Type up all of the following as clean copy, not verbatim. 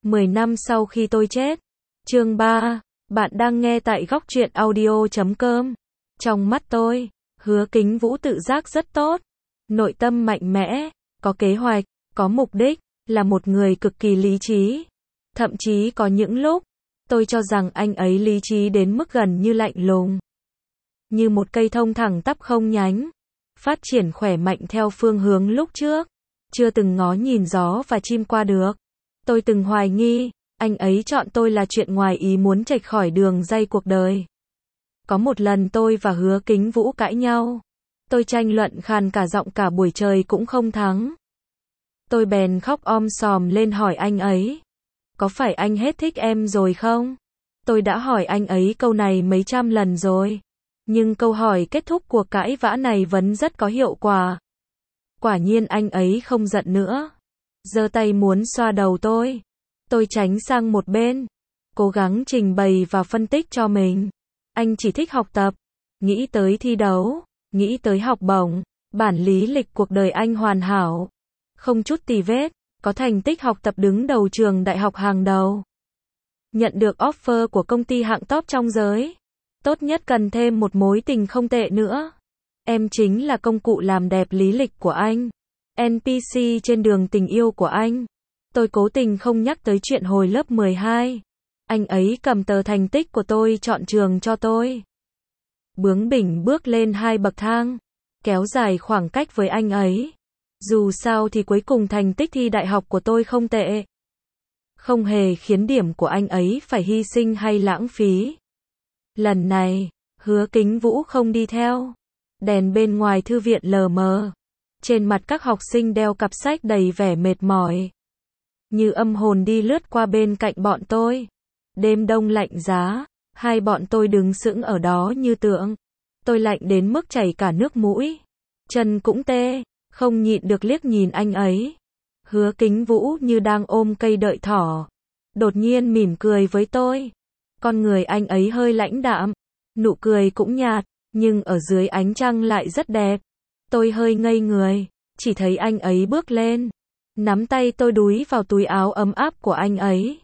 10 năm sau khi tôi chết. Chương 3. Bạn đang nghe tại góc truyện audio.com. Trong mắt tôi, Hứa Kính Vũ tự giác rất tốt. Nội tâm mạnh mẽ, có kế hoạch, có mục đích, là một người cực kỳ lý trí. Thậm chí có những lúc, tôi cho rằng anh ấy lý trí đến mức gần như lạnh lùng. Như một cây thông thẳng tắp không nhánh. Phát triển khỏe mạnh theo phương hướng lúc trước. Chưa từng ngó nhìn gió và chim qua được. Tôi từng hoài nghi, anh ấy chọn tôi là chuyện ngoài ý muốn chệch khỏi đường ray cuộc đời. Có một lần tôi và Hứa Kính Vũ cãi nhau. Tôi tranh luận khàn cả giọng cả buổi trời cũng không thắng. Tôi bèn khóc sòm lên hỏi anh ấy. Có phải anh hết thích em rồi không? Tôi đã hỏi anh ấy câu này mấy trăm lần rồi. Nhưng câu hỏi kết thúc cuộc cãi vã này vẫn rất có hiệu quả. Quả nhiên anh ấy không giận nữa. Giơ tay muốn xoa đầu tôi. Tôi tránh sang một bên. Cố gắng trình bày và phân tích cho mình. Anh chỉ thích học tập. Nghĩ tới thi đấu. Nghĩ tới học bổng. Bản lý lịch cuộc đời anh hoàn hảo. Không chút tì vết. Có thành tích học tập đứng đầu trường đại học hàng đầu. Nhận được offer của công ty hạng top trong giới. Tốt nhất cần thêm một mối tình không tệ nữa. Em chính là công cụ làm đẹp lý lịch của anh. NPC trên đường tình yêu của anh. Tôi cố tình không nhắc tới chuyện hồi lớp 12. Anh ấy cầm tờ thành tích của tôi chọn trường cho tôi. Bướng bỉnh bước lên 2 bậc thang. Kéo dài khoảng cách với anh ấy. Dù sao thì cuối cùng thành tích thi đại học của tôi không tệ. Không hề khiến điểm của anh ấy phải hy sinh hay lãng phí. Lần này, Hứa Kính Vũ không đi theo. Đèn bên ngoài thư viện lờ mờ. Trên mặt các học sinh đeo cặp sách đầy vẻ mệt mỏi. Như âm hồn đi lướt qua bên cạnh bọn tôi. Đêm đông lạnh giá, hai bọn tôi đứng sững ở đó như tượng. Tôi lạnh đến mức chảy cả nước mũi. Chân cũng tê, không nhịn được liếc nhìn anh ấy. Hứa Kính Vũ như đang ôm cây đợi thỏ. Đột nhiên mỉm cười với tôi. Con người anh ấy hơi lãnh đạm. Nụ cười cũng nhạt, nhưng ở dưới ánh trăng lại rất đẹp. Tôi hơi ngây người, chỉ thấy anh ấy bước lên. Nắm tay tôi đúi vào túi áo ấm áp của anh ấy.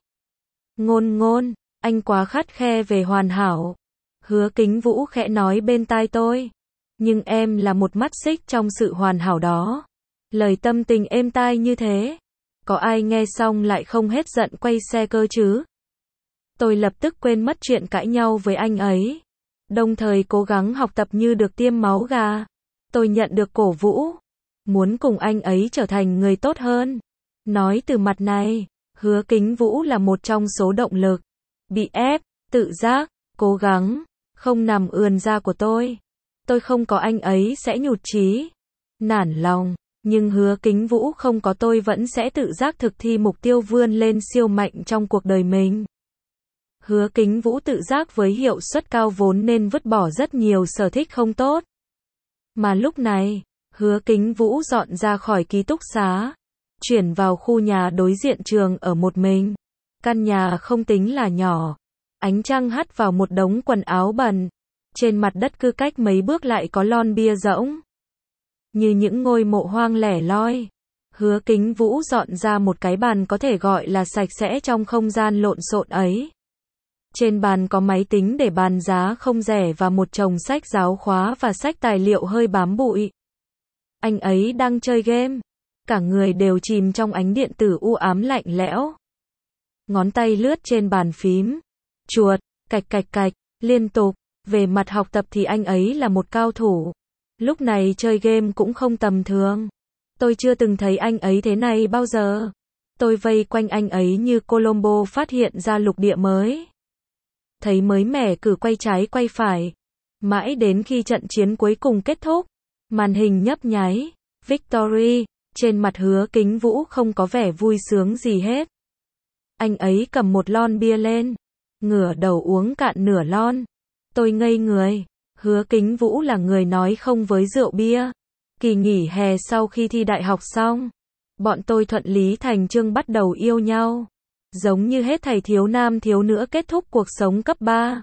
Ngôn, anh quá khắt khe về hoàn hảo. Hứa Kính Vũ khẽ nói bên tai tôi. Nhưng em là một mắt xích trong sự hoàn hảo đó. Lời tâm tình êm tai như thế. Có ai nghe xong lại không hết giận quay xe cơ chứ? Tôi lập tức quên mất chuyện cãi nhau với anh ấy. Đồng thời cố gắng học tập như được tiêm máu gà. Tôi nhận được cổ vũ. Muốn cùng anh ấy trở thành người tốt hơn. Nói từ mặt này, Hứa Kính Vũ là một trong số động lực. Bị ép, tự giác, cố gắng, không nằm ườn ra của tôi. Tôi không có anh ấy sẽ nhụt chí, nản lòng. Nhưng Hứa Kính Vũ không có tôi vẫn sẽ tự giác thực thi mục tiêu vươn lên siêu mạnh trong cuộc đời mình. Hứa Kính Vũ tự giác với hiệu suất cao vốn nên vứt bỏ rất nhiều sở thích không tốt. Mà lúc này, Hứa Kính Vũ dọn ra khỏi ký túc xá, chuyển vào khu nhà đối diện trường ở một mình. Căn nhà không tính là nhỏ. Ánh trăng hắt vào một đống quần áo bẩn. Trên mặt đất cứ cách mấy bước lại có lon bia rỗng. Như những ngôi mộ hoang lẻ loi. Hứa Kính Vũ dọn ra một cái bàn có thể gọi là sạch sẽ trong không gian lộn xộn ấy. Trên bàn có máy tính để bàn giá không rẻ và một chồng sách giáo khóa và sách tài liệu hơi bám bụi. Anh ấy đang chơi game. Cả người đều chìm trong ánh điện tử u ám lạnh lẽo. Ngón tay lướt trên bàn phím. Chuột, cạch cạch cạch, liên tục. Về mặt học tập thì anh ấy là một cao thủ. Lúc này chơi game cũng không tầm thường. Tôi chưa từng thấy anh ấy thế này bao giờ. Tôi vây quanh anh ấy như Colombo phát hiện ra lục địa mới. Thấy mới mẻ cử quay trái quay phải. Mãi đến khi trận chiến cuối cùng kết thúc. Màn hình nhấp nháy. Victory. Trên mặt Hứa Kính Vũ không có vẻ vui sướng gì hết. Anh ấy cầm một lon bia lên. Ngửa đầu uống cạn nửa lon. Tôi ngây người. Hứa Kính Vũ là người nói không với rượu bia. Kỳ nghỉ hè sau khi thi đại học xong. Bọn tôi thuận lý thành chương bắt đầu yêu nhau. Giống như hết thảy thiếu nam thiếu nữ kết thúc cuộc sống cấp 3.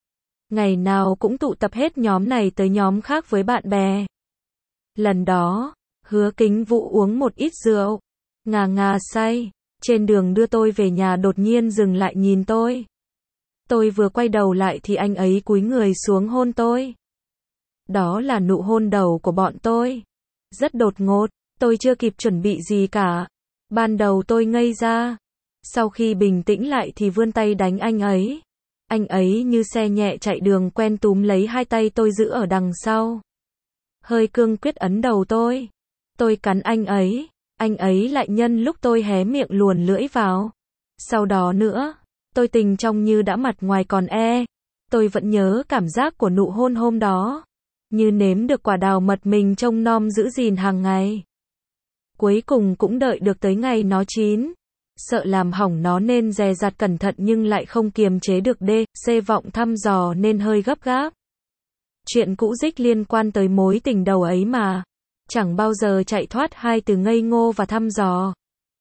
Ngày nào cũng tụ tập hết nhóm này tới nhóm khác với bạn bè. Lần đó, Hứa Kính Vũ uống một ít rượu. Ngà ngà say. Trên đường đưa tôi về nhà đột nhiên dừng lại nhìn tôi. Tôi vừa quay đầu lại thì anh ấy cúi người xuống hôn tôi. Đó là nụ hôn đầu của bọn tôi. Rất đột ngột, tôi chưa kịp chuẩn bị gì cả. Ban đầu tôi ngây ra. Sau khi bình tĩnh lại thì vươn tay đánh anh ấy. Anh ấy như xe nhẹ chạy đường quen túm lấy hai tay tôi giữ ở đằng sau. Hơi cương quyết ấn đầu tôi. Tôi cắn anh ấy lại nhân lúc tôi hé miệng luồn lưỡi vào. Sau đó nữa, tôi tình trong như đã mặt ngoài còn e. Tôi vẫn nhớ cảm giác của nụ hôn hôm đó. Như nếm được quả đào mật mình trông nom giữ gìn hàng ngày. Cuối cùng cũng đợi được tới ngày nó chín. Sợ làm hỏng nó nên dè dặt cẩn thận nhưng lại không kiềm chế được vọng thăm dò nên hơi gấp gáp. Chuyện cũ dích liên quan tới mối tình đầu ấy mà. Chẳng bao giờ chạy thoát hai từ ngây ngô và thăm dò.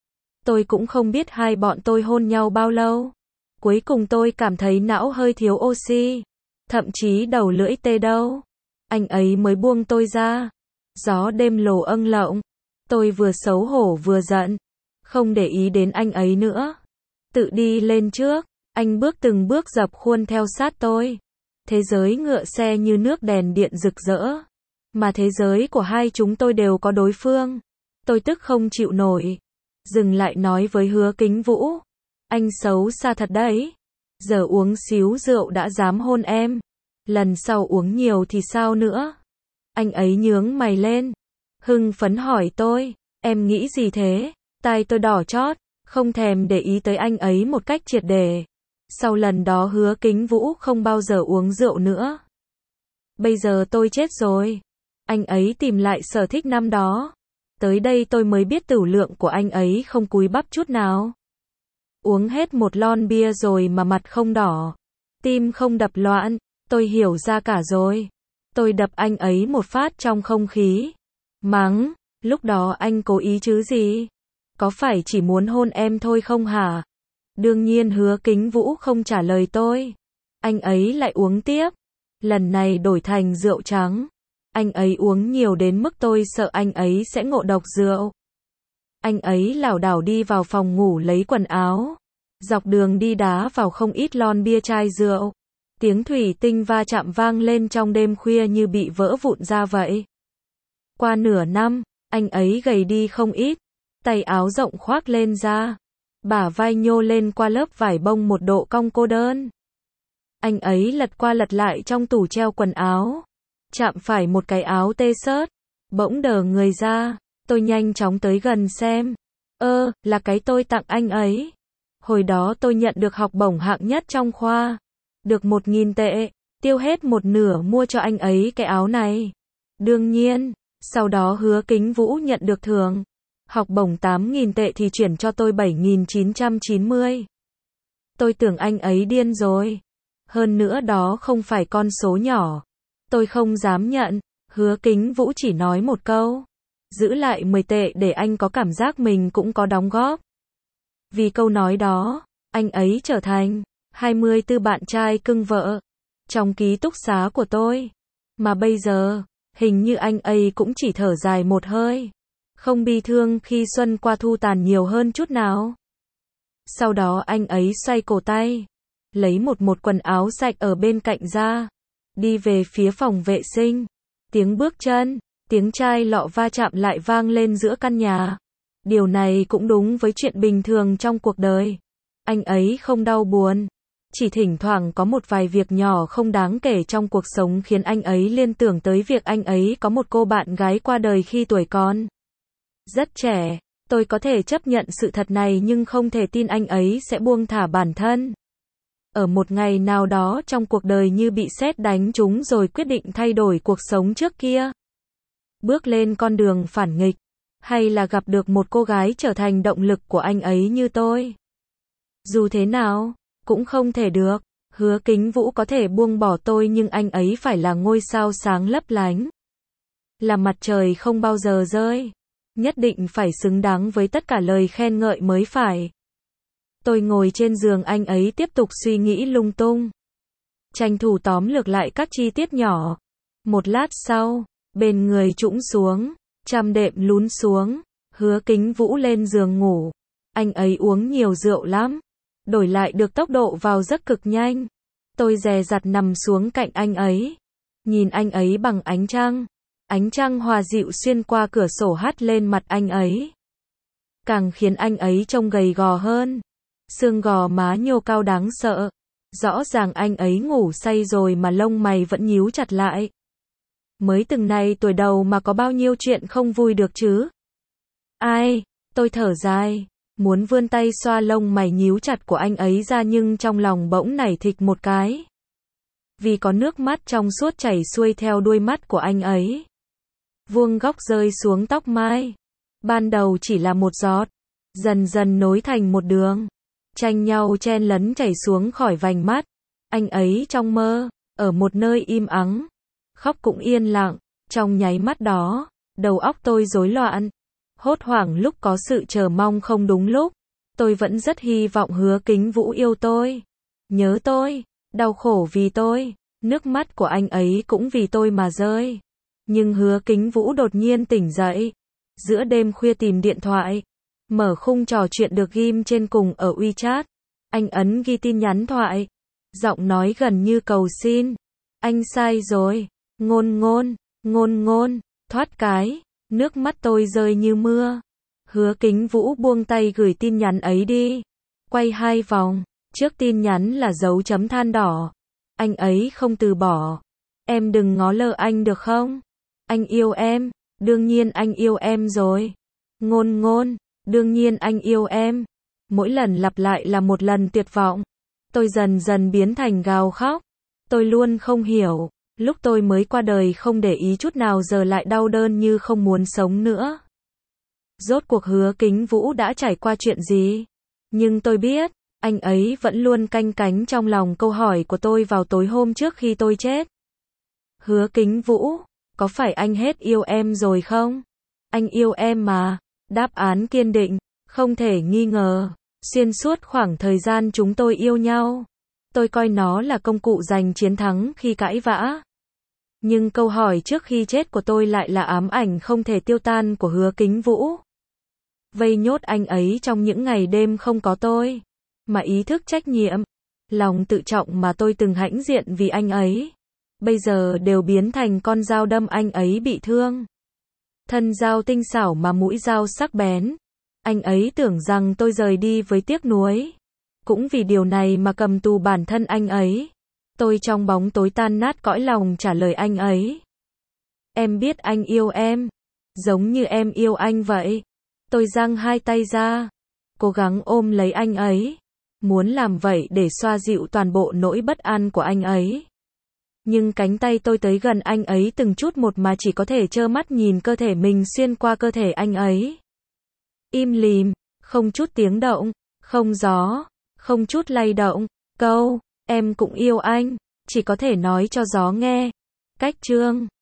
Tôi cũng không biết hai bọn tôi hôn nhau bao lâu. Cuối cùng tôi cảm thấy não hơi thiếu oxy. Thậm chí đầu lưỡi tê đâu. Anh ấy mới buông tôi ra. Gió đêm lồ âng lộng. Tôi vừa xấu hổ vừa giận. Không để ý đến anh ấy nữa. Tự đi lên trước. Anh bước từng bước dập khuôn theo sát tôi. Thế giới ngựa xe như nước đèn điện rực rỡ. Mà thế giới của hai chúng tôi đều có đối phương. Tôi tức không chịu nổi. Dừng lại nói với Hứa Kính Vũ. Anh xấu xa thật đấy. Giờ uống xíu rượu đã dám hôn em. Lần sau uống nhiều thì sao nữa? Anh ấy nhướng mày lên. Hưng phấn hỏi tôi. Em nghĩ gì thế? Tai tôi đỏ chót. Không thèm để ý tới anh ấy một cách triệt để. Sau lần đó Hứa Kính Vũ không bao giờ uống rượu nữa. Bây giờ tôi chết rồi. Anh ấy tìm lại sở thích năm đó. Tới đây tôi mới biết tửu lượng của anh ấy không cúi bắp chút nào. Uống hết một lon bia rồi mà mặt không đỏ. Tim không đập loạn. Tôi hiểu ra cả rồi. Tôi đập anh ấy một phát trong không khí. Mắng, lúc đó anh cố ý chứ gì? Có phải chỉ muốn hôn em thôi không hả? Đương nhiên Hứa Kính Vũ không trả lời tôi. Anh ấy lại uống tiếp. Lần này đổi thành rượu trắng. Anh ấy uống nhiều đến mức tôi sợ anh ấy sẽ ngộ độc rượu. Anh ấy lảo đảo đi vào phòng ngủ lấy quần áo. Dọc đường đi đá vào không ít lon bia chai rượu. Tiếng thủy tinh va chạm vang lên trong đêm khuya như bị vỡ vụn ra vậy. Qua nửa năm, anh ấy gầy đi không ít. Tay áo rộng khoác lên da. Bả vai nhô lên qua lớp vải bông một độ cong cô đơn. Anh ấy lật qua lật lại trong tủ treo quần áo. Chạm phải một cái áo tê xớt. Bỗng đờ người ra. Tôi nhanh chóng tới gần xem. Là cái tôi tặng anh ấy. Hồi đó tôi nhận được học bổng hạng nhất trong khoa. Được 1.000 tệ. Tiêu hết một nửa mua cho anh ấy cái áo này. Đương nhiên, sau đó Hứa Kính Vũ nhận được thưởng. Học bổng 8.000 tệ thì chuyển cho tôi 7.990. Tôi tưởng anh ấy điên rồi. Hơn nữa đó không phải con số nhỏ. Tôi không dám nhận. Hứa Kính Vũ chỉ nói một câu. Giữ lại 10 tệ để anh có cảm giác mình cũng có đóng góp. Vì câu nói đó, anh ấy trở thành 24 bạn trai cưng vợ trong ký túc xá của tôi. Mà bây giờ, hình như anh ấy cũng chỉ thở dài một hơi. Không bi thương khi xuân qua thu tàn nhiều hơn chút nào. Sau đó anh ấy xoay cổ tay. Lấy một quần áo sạch ở bên cạnh ra. Đi về phía phòng vệ sinh. Tiếng bước chân, tiếng chai lọ va chạm lại vang lên giữa căn nhà. Điều này cũng đúng với chuyện bình thường trong cuộc đời. Anh ấy không đau buồn. Chỉ thỉnh thoảng có một vài việc nhỏ không đáng kể trong cuộc sống khiến anh ấy liên tưởng tới việc anh ấy có một cô bạn gái qua đời khi tuổi còn rất trẻ. Tôi có thể chấp nhận sự thật này nhưng không thể tin anh ấy sẽ buông thả bản thân. Ở một ngày nào đó trong cuộc đời như bị sét đánh trúng rồi quyết định thay đổi cuộc sống trước kia. Bước lên con đường phản nghịch. Hay là gặp được một cô gái trở thành động lực của anh ấy như tôi. Dù thế nào, cũng không thể được. Hứa Kính Vũ có thể buông bỏ tôi nhưng anh ấy phải là ngôi sao sáng lấp lánh. Là mặt trời không bao giờ rơi. Nhất định phải xứng đáng với tất cả lời khen ngợi mới phải. Tôi ngồi trên giường anh ấy tiếp tục suy nghĩ lung tung. Tranh thủ tóm lược lại các chi tiết nhỏ. Một lát sau, bên người trũng xuống, chăn đệm lún xuống, Hứa Kính Vũ lên giường ngủ. Anh ấy uống nhiều rượu lắm. Đổi lại được tốc độ vào giấc cực nhanh. Tôi dè dặt nằm xuống cạnh anh ấy. Nhìn anh ấy bằng ánh trăng. Ánh trăng hòa dịu xuyên qua cửa sổ hắt lên mặt anh ấy. Càng khiến anh ấy trông gầy gò hơn. Xương gò má nhô cao đáng sợ. Rõ ràng anh ấy ngủ say rồi mà lông mày vẫn nhíu chặt lại. Mới từng này tuổi đầu mà có bao nhiêu chuyện không vui được chứ. Ai, tôi thở dài. Muốn vươn tay xoa lông mày nhíu chặt của anh ấy ra nhưng trong lòng bỗng nảy thịch một cái. Vì có nước mắt trong suốt chảy xuôi theo đuôi mắt của anh ấy. Vuông góc rơi xuống tóc mai. Ban đầu chỉ là một giọt. Dần dần nối thành một đường. Tranh nhau chen lấn chảy xuống khỏi vành mắt. Anh ấy trong mơ, ở một nơi im ắng. Khóc cũng yên lặng. Trong nháy mắt đó, đầu óc tôi rối loạn. Hốt hoảng lúc có sự chờ mong không đúng lúc. Tôi vẫn rất hy vọng Hứa Kính Vũ yêu tôi. Nhớ tôi, đau khổ vì tôi. Nước mắt của anh ấy cũng vì tôi mà rơi. Nhưng Hứa Kính Vũ đột nhiên tỉnh dậy. Giữa đêm khuya tìm điện thoại. Mở khung trò chuyện được ghim trên cùng ở WeChat. Anh ấn ghi tin nhắn thoại. Giọng nói gần như cầu xin. Anh sai rồi. Ngôn, thoát cái. Nước mắt tôi rơi như mưa. Hứa Kính Vũ buông tay gửi tin nhắn ấy đi. Quay 2 vòng. Trước tin nhắn là dấu chấm than đỏ. Anh ấy không từ bỏ. Em đừng ngó lơ anh được không? Anh yêu em. Đương nhiên anh yêu em rồi. Ngôn, đương nhiên anh yêu em. Mỗi lần lặp lại là một lần tuyệt vọng. Tôi dần dần biến thành gào khóc. Tôi luôn không hiểu. Lúc tôi mới qua đời không để ý chút nào giờ lại đau đớn như không muốn sống nữa. Rốt cuộc Hứa Kính Vũ đã trải qua chuyện gì? Nhưng tôi biết, anh ấy vẫn luôn canh cánh trong lòng câu hỏi của tôi vào tối hôm trước khi tôi chết. Hứa Kính Vũ, có phải anh hết yêu em rồi không? Anh yêu em mà. Đáp án kiên định, không thể nghi ngờ. Xuyên suốt khoảng thời gian chúng tôi yêu nhau, tôi coi nó là công cụ giành chiến thắng khi cãi vã. Nhưng câu hỏi trước khi chết của tôi lại là ám ảnh không thể tiêu tan của Hứa Kính Vũ. Vây nhốt anh ấy trong những ngày đêm không có tôi. Mà ý thức trách nhiệm, lòng tự trọng mà tôi từng hãnh diện vì anh ấy, bây giờ đều biến thành con dao đâm anh ấy bị thương. Thân dao tinh xảo mà mũi dao sắc bén. Anh ấy tưởng rằng tôi rời đi với tiếc nuối. Cũng vì điều này mà cầm tù bản thân anh ấy. Tôi trong bóng tối tan nát cõi lòng trả lời anh ấy. Em biết anh yêu em. Giống như em yêu anh vậy. Tôi dang hai tay ra. Cố gắng ôm lấy anh ấy. Muốn làm vậy để xoa dịu toàn bộ nỗi bất an của anh ấy. Nhưng cánh tay tôi tới gần anh ấy từng chút một mà chỉ có thể trơ mắt nhìn cơ thể mình xuyên qua cơ thể anh ấy. Im lìm, không chút tiếng động, không gió, không chút lay động. Câu, em cũng yêu anh, chỉ có thể nói cho gió nghe. Cách chương